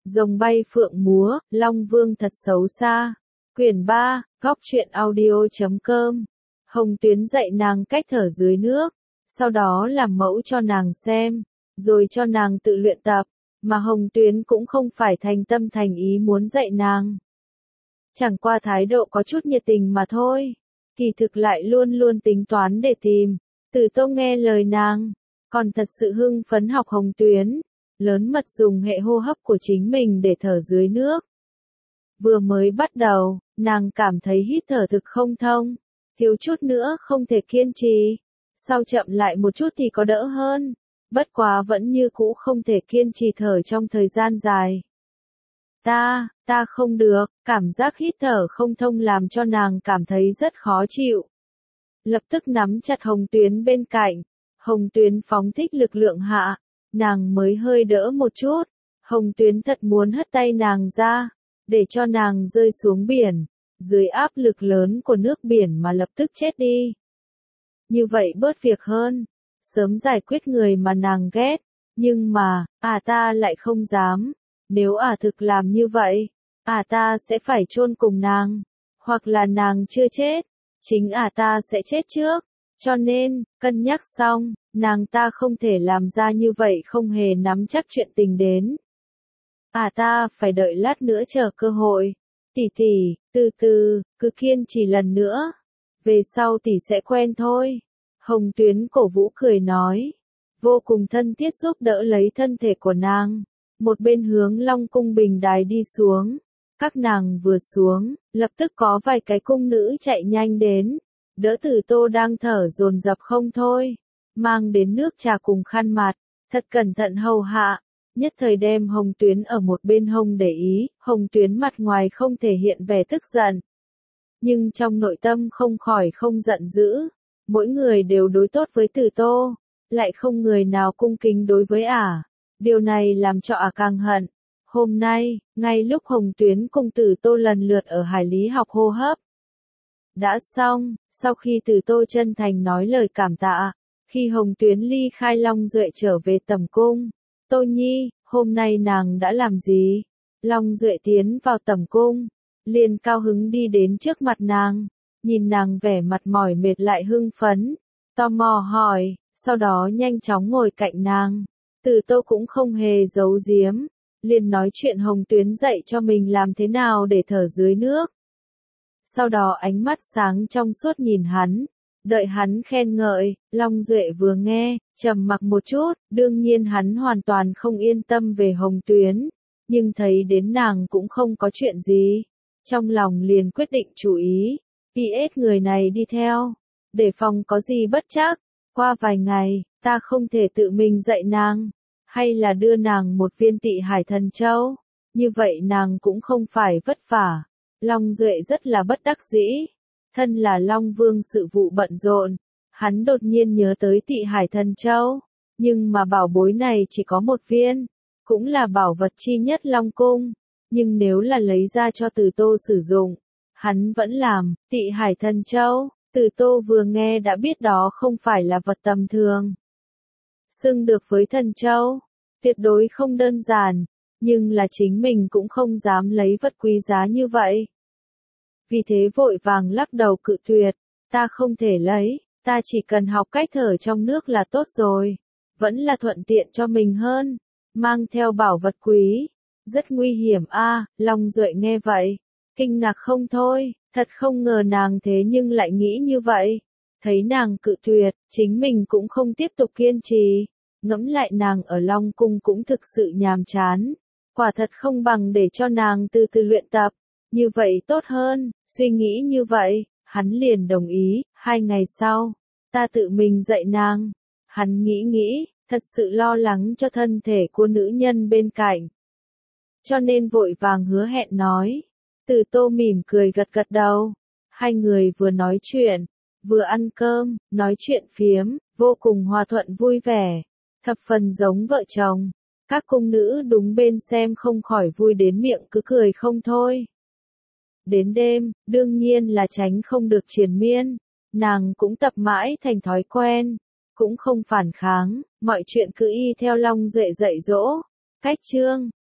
Rồng bay phượng múa, Long Vương thật xấu xa. Quyển 3, Góc truyện audio.com. Hồng Tuyến dạy nàng cách thở dưới nước, sau đó làm mẫu cho nàng xem, rồi cho nàng tự luyện tập, mà Hồng Tuyến cũng không phải thành tâm thành ý muốn dạy nàng. Chẳng qua thái độ có chút nhiệt tình mà thôi, kỳ thực lại luôn luôn tính toán để tìm. Từ Tô nghe lời nàng, còn thật sự hưng phấn học Hồng Tuyến, lớn mật dùng hệ hô hấp của chính mình để thở dưới nước. Vừa mới bắt đầu, nàng cảm thấy hít thở thực không thông, thiếu chút nữa không thể kiên trì, sau chậm lại một chút thì có đỡ hơn, bất quá vẫn như cũ không thể kiên trì thở trong thời gian dài. Ta không được, cảm giác hít thở không thông làm cho nàng cảm thấy rất khó chịu. Lập tức nắm chặt Hồng Tuyến bên cạnh, Hồng Tuyến phóng thích lực lượng hạ, nàng mới hơi đỡ một chút, Hồng Tuyến thật muốn hất tay nàng ra, để cho nàng rơi xuống biển, dưới áp lực lớn của nước biển mà lập tức chết đi. Như vậy bớt việc hơn, sớm giải quyết người mà nàng ghét, nhưng mà, ta lại không dám, nếu thực làm như vậy, ta sẽ phải chôn cùng nàng, hoặc là nàng chưa chết, chính ta sẽ chết trước, cho nên, cân nhắc xong, nàng ta không thể làm ra như vậy không hề nắm chắc chuyện tình đến. Ta phải đợi lát nữa chờ cơ hội. Tỷ, từ từ, cứ kiên trì lần nữa. Về sau tỷ sẽ quen thôi. Hồng Tuyến cổ vũ cười nói. Vô cùng thân thiết giúp đỡ lấy thân thể của nàng. Một bên hướng Long Cung bình đài đi xuống. Các nàng vừa xuống, lập tức có vài cái cung nữ chạy nhanh đến. Đỡ Từ Tô đang thở dồn dập không thôi. Mang đến nước trà cùng khăn mặt. Thật cẩn thận hầu hạ. Nhất thời đem Hồng Tuyến ở một bên hông để ý, Hồng Tuyến mặt ngoài không thể hiện vẻ tức giận. Nhưng trong nội tâm không khỏi không giận dữ, mỗi người đều đối tốt với Từ Tô, lại không người nào cung kính đối với điều này làm cho càng hận. Hôm nay, ngay lúc Hồng Tuyến cùng Từ Tô lần lượt ở hải lý học hô hấp. Đã xong, sau khi Từ Tô chân thành nói lời cảm tạ, khi Hồng Tuyến ly khai Long Duệ trở về tầm cung. Tô Nhi, hôm nay nàng đã làm gì? Long Duệ tiến vào tầm cung, liền cao hứng đi đến trước mặt nàng, nhìn nàng vẻ mặt mỏi mệt lại hưng phấn, tò mò hỏi, sau đó nhanh chóng ngồi cạnh nàng. Từ Tô cũng không hề giấu giếm, liền nói chuyện Hồng Tuyến dạy cho mình làm thế nào để thở dưới nước. Sau đó ánh mắt sáng trong suốt nhìn hắn. Đợi hắn khen ngợi, Long Duệ vừa nghe, trầm mặc một chút, đương nhiên hắn hoàn toàn không yên tâm về Hồng Tuyến, nhưng thấy đến nàng cũng không có chuyện gì. Trong lòng liền quyết định chú ý, PS người này đi theo, để phòng có gì bất trắc. Qua vài ngày, ta không thể tự mình dạy nàng, hay là đưa nàng một viên Tị Hải Thần Châu, như vậy nàng cũng không phải vất vả. Long Duệ rất là bất đắc dĩ. Thân là Long Vương sự vụ bận rộn, hắn đột nhiên nhớ tới Tị Hải Thần Châu, nhưng mà bảo bối này chỉ có một viên, cũng là bảo vật chi nhất Long Cung, nhưng nếu là lấy ra cho Từ Tô sử dụng, hắn vẫn làm. Tị Hải Thần Châu, Từ Tô vừa nghe đã biết đó không phải là vật tầm thường. Xưng được với Thần Châu, tuyệt đối không đơn giản, nhưng là chính mình cũng không dám lấy vật quý giá như vậy. Vì thế vội vàng lắc đầu cự tuyệt, ta không thể lấy, ta chỉ cần học cách thở trong nước là tốt rồi, vẫn là thuận tiện cho mình hơn, mang theo bảo vật quý, rất nguy hiểm Long Duệ nghe vậy, kinh ngạc không thôi, thật không ngờ nàng thế nhưng lại nghĩ như vậy, thấy nàng cự tuyệt, chính mình cũng không tiếp tục kiên trì, ngẫm lại nàng ở Long Cung cũng thực sự nhàm chán, quả thật không bằng để cho nàng từ từ luyện tập. Như vậy tốt hơn, suy nghĩ như vậy, hắn liền đồng ý. 2 ngày sau, ta tự mình dạy nàng. Hắn nghĩ, thật sự lo lắng cho thân thể của nữ nhân bên cạnh. Cho nên vội vàng hứa hẹn nói. Từ Tô mỉm cười gật gật đầu. Hai người vừa nói chuyện, vừa ăn cơm, nói chuyện phiếm, vô cùng hòa thuận vui vẻ. Thập phần giống vợ chồng. Các cung nữ đúng bên xem không khỏi vui đến miệng cứ cười không thôi. Đến đêm, đương nhiên là tránh không được triền miên, nàng cũng tập mãi thành thói quen, cũng không phản kháng, mọi chuyện cứ y theo Long Duệ dạy dỗ. Cách chương